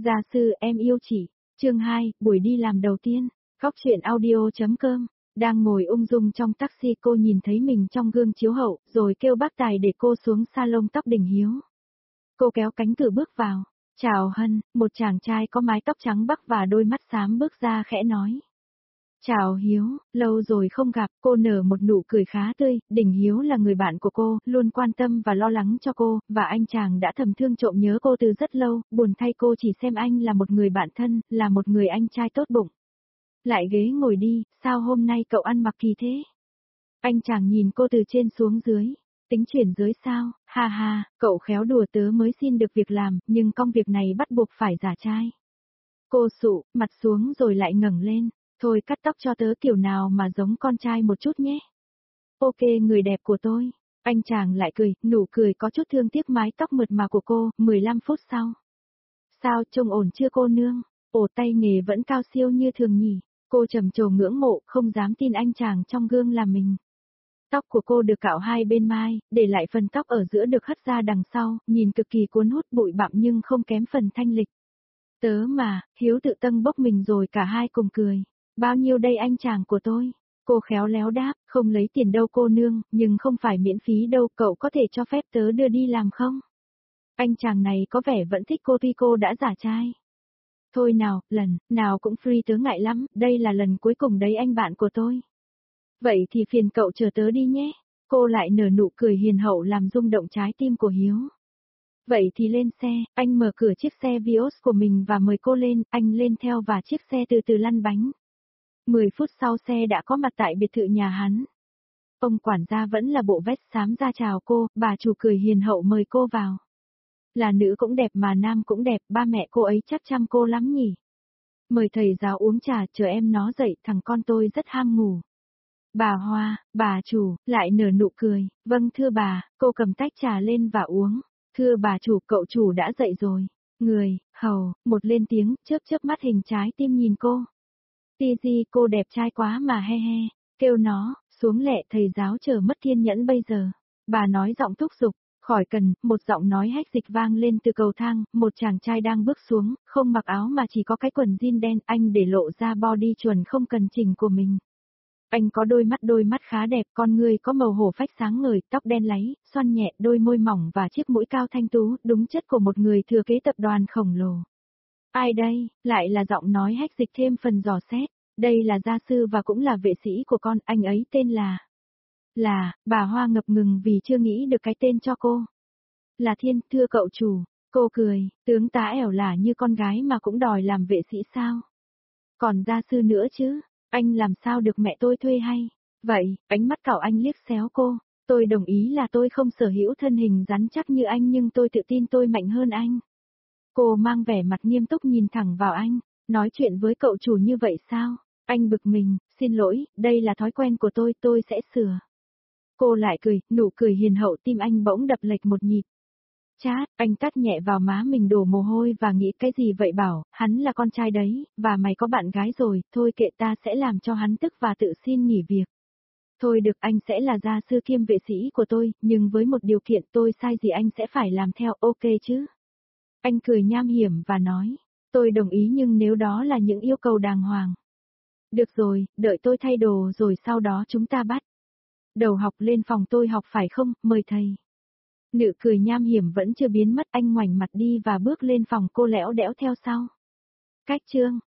Gia sư em yêu chị. Chương 2, buổi đi làm đầu tiên. Góc truyện audio.com. Đang ngồi ung dung trong taxi, cô nhìn thấy mình trong gương chiếu hậu, rồi kêu bác tài để cô xuống salon tóc Đình Hiếu. Cô kéo cánh cửa bước vào. Chào Hân, một chàng trai có mái tóc trắng bắc và đôi mắt xám bước ra khẽ nói. Chào Hiếu, lâu rồi không gặp. Cô nở một nụ cười khá tươi. Đình Hiếu là người bạn của cô, luôn quan tâm và lo lắng cho cô, và anh chàng đã thầm thương trộm nhớ cô từ rất lâu. Buồn thay cô chỉ xem anh là một người bạn thân, là một người anh trai tốt bụng. Lại ghế ngồi đi, sao hôm nay cậu ăn mặc kỳ thế? Anh chàng nhìn cô từ trên xuống dưới. Tính chuyển giới sao? Ha ha, cậu khéo đùa, tớ mới xin được việc làm, nhưng công việc này bắt buộc phải giả trai. Cô sụ mặt xuống rồi lại ngẩng lên. Thôi cắt tóc cho tớ kiểu nào mà giống con trai một chút nhé. Ok người đẹp của tôi. Anh chàng lại cười, nụ cười có chút thương tiếc mái tóc mượt mà của cô. 15 phút sau. Sao, trông ổn chưa cô nương? Ồ, tay nghề vẫn cao siêu như thường nhỉ. Cô trầm trồ ngưỡng mộ, không dám tin anh chàng trong gương là mình. Tóc của cô được cạo hai bên mai, để lại phần tóc ở giữa được hất ra đằng sau, nhìn cực kỳ cuốn hút, bụi bặm nhưng không kém phần thanh lịch. Tớ mà, Hiếu tự tâng bốc mình rồi cả hai cùng cười. Bao nhiêu đây anh chàng của tôi? Cô khéo léo đáp, không lấy tiền đâu cô nương, nhưng không phải miễn phí đâu, cậu có thể cho phép tớ đưa đi làm không? Anh chàng này có vẻ vẫn thích cô tuy cô đã giả trai. Thôi nào, lần nào cũng free, tớ ngại lắm, đây là lần cuối cùng đấy anh bạn của tôi. Vậy thì phiền cậu chờ tớ đi nhé. Cô lại nở nụ cười hiền hậu làm rung động trái tim của Hiếu. Vậy thì lên xe, anh mở cửa chiếc xe Vios của mình và mời cô lên, anh lên theo và chiếc xe từ từ lăn bánh. 10 phút sau xe đã có mặt tại biệt thự nhà hắn. Ông quản gia vẫn là bộ vest xám ra chào cô, bà chủ cười hiền hậu mời cô vào. Là nữ cũng đẹp mà nam cũng đẹp, ba mẹ cô ấy chắc chăm cô lắm nhỉ. Mời thầy giáo uống trà, chờ em nó dậy, thằng con tôi rất ham ngủ. Bà Hoa, bà chủ, lại nở nụ cười, vâng thưa bà, cô cầm tách trà lên và uống. Thưa bà chủ, cậu chủ đã dậy rồi. Người, hầu, một lên tiếng, chớp mắt hình trái tim nhìn cô. Tizi, cô đẹp trai quá mà he he, kêu nó, xuống lẹ, thầy giáo chờ mất kiên nhẫn bây giờ. Bà nói giọng thúc giục, khỏi cần, một giọng nói hách dịch vang lên từ cầu thang, một chàng trai đang bước xuống, không mặc áo mà chỉ có cái quần jean đen, anh để lộ ra body chuẩn không cần chỉnh của mình. Anh có đôi mắt khá đẹp, con người có màu hổ phách sáng ngời, tóc đen láy, xoăn nhẹ, đôi môi mỏng và chiếc mũi cao thanh tú, đúng chất của một người thừa kế tập đoàn khổng lồ. Ai đây? Lại là giọng nói hách dịch thêm phần dò xét. Đây là gia sư và cũng là vệ sĩ của con, anh ấy tên là... bà Hoa ngập ngừng vì chưa nghĩ được cái tên cho cô. Là Thiên, thưa cậu chủ. Cô cười, tướng tá ẻo lả như con gái mà cũng đòi làm vệ sĩ sao? Còn gia sư nữa chứ, anh làm sao được mẹ tôi thuê hay? Vậy, ánh mắt cậu anh liếc xéo cô. Tôi đồng ý là tôi không sở hữu thân hình rắn chắc như anh nhưng tôi tự tin tôi mạnh hơn anh. Cô mang vẻ mặt nghiêm túc nhìn thẳng vào anh, nói chuyện với cậu chủ như vậy sao? Anh bực mình, xin lỗi, đây là thói quen của tôi sẽ sửa. Cô lại cười, nụ cười hiền hậu, tim anh bỗng đập lệch một nhịp. Chát, anh tát nhẹ vào má mình đổ mồ hôi và nghĩ cái gì vậy, bảo, hắn là con trai đấy, và mày có bạn gái rồi, thôi kệ, ta sẽ làm cho hắn tức và tự xin nghỉ việc. Thôi được, anh sẽ là gia sư kiêm vệ sĩ của tôi, nhưng với một điều kiện, tôi sai gì anh sẽ phải làm theo, ok chứ? Anh cười nham hiểm và nói, tôi đồng ý nhưng nếu đó là những yêu cầu đàng hoàng. Được rồi, đợi tôi thay đồ rồi sau đó chúng ta bắt đầu học, lên phòng tôi học phải không, mời thầy. Nụ cười nham hiểm vẫn chưa biến mất, anh ngoảnh mặt đi và bước lên phòng, cô lẽo đẽo theo sau. Cách chương